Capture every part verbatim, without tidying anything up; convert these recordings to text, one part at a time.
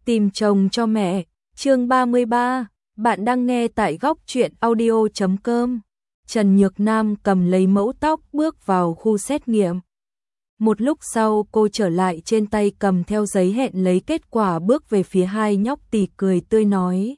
Tìm chồng cho mẹ, chương ba mươi ba, bạn đang nghe tại góc truyện audio chấm com. Trần Nhược Nam cầm lấy mẫu tóc bước vào khu xét nghiệm. Một lúc sau cô trở lại trên tay cầm theo giấy hẹn lấy kết quả bước về phía hai nhóc tì cười tươi nói.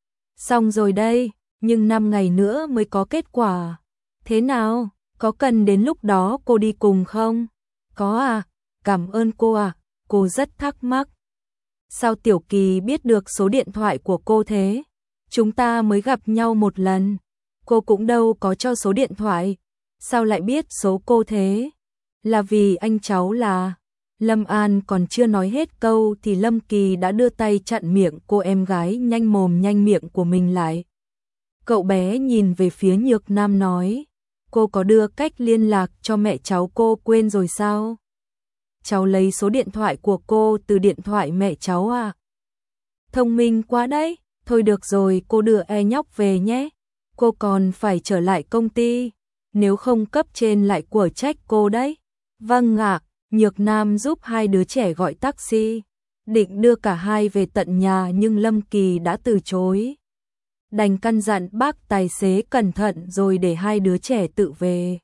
Xong rồi đây, nhưng năm ngày nữa mới có kết quả. Thế nào, có cần đến lúc đó cô đi cùng không? Có à, cảm ơn cô à, cô rất thắc mắc. Sao Tiểu Kỳ biết được số điện thoại của cô thế? Chúng ta mới gặp nhau một lần. Cô cũng đâu có cho số điện thoại. Sao lại biết số cô thế? Là vì anh cháu là... Lâm An còn chưa nói hết câu thì Lâm Kỳ đã đưa tay chặn miệng cô em gái nhanh mồm nhanh miệng của mình lại. Cậu bé nhìn về phía Nhược Nam nói. Cô có đưa cách liên lạc cho mẹ cháu cô quên rồi sao? Cháu lấy số điện thoại của cô từ điện thoại mẹ cháu à? Thông minh quá đấy. Thôi được rồi, cô đưa e nhóc về nhé. Cô còn phải trở lại công ty. Nếu không cấp trên lại quở trách cô đấy. Vâng ạ, Nhược Nam giúp hai đứa trẻ gọi taxi. Định đưa cả hai về tận nhà nhưng Lâm Kỳ đã từ chối. Đành căn dặn bác tài xế cẩn thận rồi để hai đứa trẻ tự về.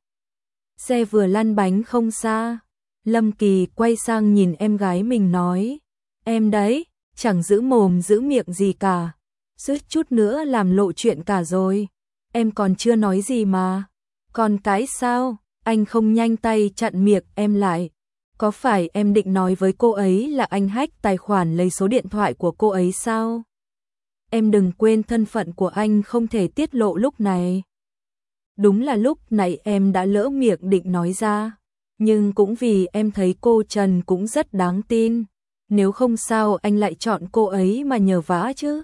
Xe vừa lăn bánh không xa. Lâm Kỳ quay sang nhìn em gái mình nói. Em đấy, chẳng giữ mồm giữ miệng gì cả. Suýt chút nữa làm lộ chuyện cả rồi. Em còn chưa nói gì mà. Còn cái sao, anh không nhanh tay chặn miệng em lại. Có phải em định nói với cô ấy là anh hack tài khoản lấy số điện thoại của cô ấy sao? Em đừng quên thân phận của anh không thể tiết lộ lúc này. Đúng là lúc này em đã lỡ miệng định nói ra. Nhưng cũng vì em thấy cô Trần cũng rất đáng tin. Nếu không sao anh lại chọn cô ấy mà nhờ vả chứ.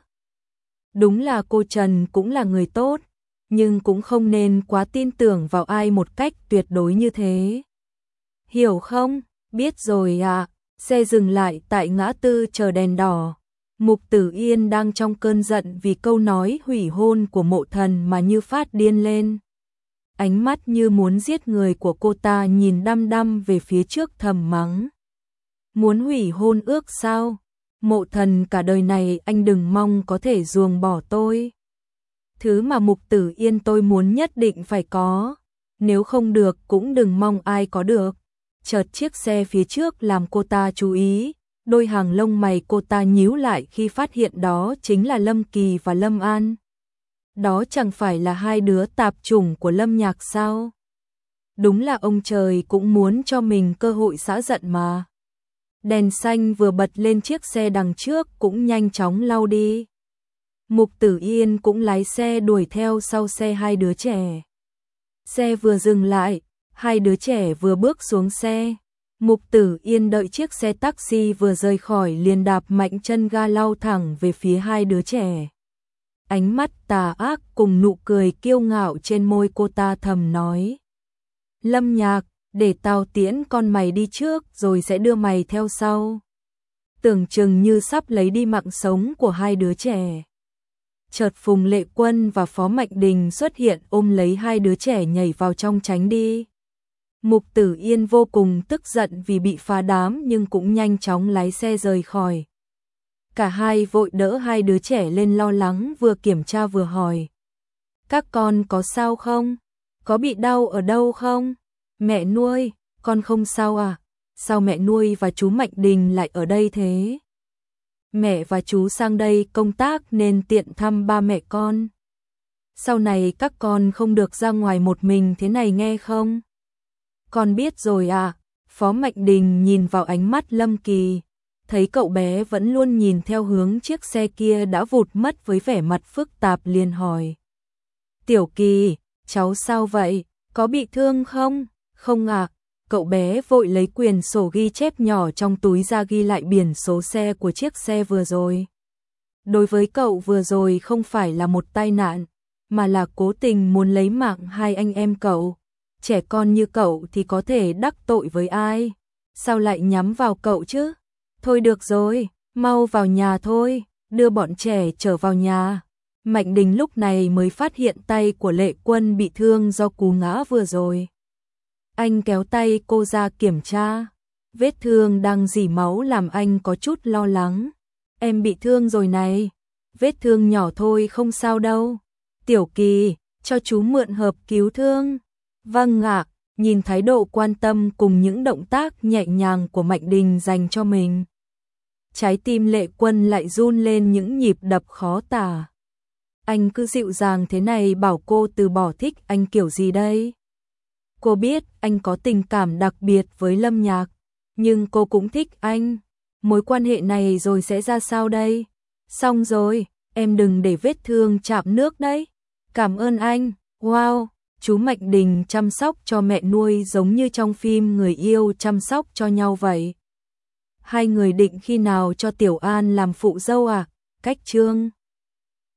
Đúng là cô Trần cũng là người tốt. Nhưng cũng không nên quá tin tưởng vào ai một cách tuyệt đối như thế. Hiểu không? Biết rồi ạ. À. Xe dừng lại tại ngã tư chờ đèn đỏ. Mục Tử Yên đang trong cơn giận vì câu nói hủy hôn của Mộ Thần mà như phát điên lên. Ánh mắt như muốn giết người của cô ta nhìn đăm đăm về phía trước thầm mắng. Muốn hủy hôn ước sao? Mộ Thần cả đời này anh đừng mong có thể ruồng bỏ tôi. Thứ mà Mục Tử Yên tôi muốn nhất định phải có. Nếu không được cũng đừng mong ai có được. Chợt chiếc xe phía trước làm cô ta chú ý. Đôi hàng lông mày cô ta nhíu lại khi phát hiện đó chính là Lâm Kỳ và Lâm An. Đó chẳng phải là hai đứa tạp chủng của Lâm Nhạc sao? Đúng là ông trời cũng muốn cho mình cơ hội xả giận mà. Đèn xanh vừa bật lên chiếc xe đằng trước cũng nhanh chóng lau đi. Mục Tử Yên cũng lái xe đuổi theo sau xe hai đứa trẻ. Xe vừa dừng lại, hai đứa trẻ vừa bước xuống xe. Mục Tử Yên đợi chiếc xe taxi vừa rời khỏi liền đạp mạnh chân ga lao thẳng về phía hai đứa trẻ. Ánh mắt tà ác cùng nụ cười kiêu ngạo trên môi cô ta thầm nói. Lâm Nhạc, để tao tiễn con mày đi trước rồi sẽ đưa mày theo sau. Tưởng chừng như sắp lấy đi mạng sống của hai đứa trẻ. Chợt Phùng Lệ Quân và Phó Mạnh Đình xuất hiện ôm lấy hai đứa trẻ nhảy vào trong tránh đi. Mục Tử Yên vô cùng tức giận vì bị phá đám nhưng cũng nhanh chóng lái xe rời khỏi. Cả hai vội đỡ hai đứa trẻ lên lo lắng vừa kiểm tra vừa hỏi. Các con có sao không? Có bị đau ở đâu không? Mẹ nuôi, con không sao à? Sao mẹ nuôi và chú Mạnh Đình lại ở đây thế? Mẹ và chú sang đây công tác nên tiện thăm ba mẹ con. Sau này các con không được ra ngoài một mình thế này nghe không? Con biết rồi à? Phó Mạnh Đình nhìn vào ánh mắt Lâm Kỳ. Thấy cậu bé vẫn luôn nhìn theo hướng chiếc xe kia đã vụt mất với vẻ mặt phức tạp liền hỏi. Tiểu Kỳ, cháu sao vậy? Có bị thương không? Không ạ. À. Cậu bé vội lấy quyển sổ ghi chép nhỏ trong túi ra ghi lại biển số xe của chiếc xe vừa rồi. Đối với cậu vừa rồi không phải là một tai nạn, mà là cố tình muốn lấy mạng hai anh em cậu. Trẻ con như cậu thì có thể đắc tội với ai? Sao lại nhắm vào cậu chứ? Thôi được rồi, mau vào nhà thôi, đưa bọn trẻ trở vào nhà. Mạnh Đình lúc này mới phát hiện tay của Lệ Quân bị thương do cú ngã vừa rồi. Anh kéo tay cô ra kiểm tra. Vết thương đang rỉ máu làm anh có chút lo lắng. Em bị thương rồi này. Vết thương nhỏ thôi không sao đâu. Tiểu Kỳ, cho chú mượn hộp cứu thương. Vâng ạ, nhìn thái độ quan tâm cùng những động tác nhẹ nhàng của Mạnh Đình dành cho mình. Trái tim Lệ Quân lại run lên những nhịp đập khó tả. Anh cứ dịu dàng thế này bảo cô từ bỏ thích anh kiểu gì đây? Cô biết anh có tình cảm đặc biệt với Lâm Nhạc, nhưng cô cũng thích anh. Mối quan hệ này rồi sẽ ra sao đây? Xong rồi, em đừng để vết thương chạm nước đấy. Cảm ơn anh. Wow, chú Mạnh Đình chăm sóc cho mẹ nuôi giống như trong phim người yêu chăm sóc cho nhau vậy. Hai người định khi nào cho Tiểu An làm phụ dâu à? Cách chương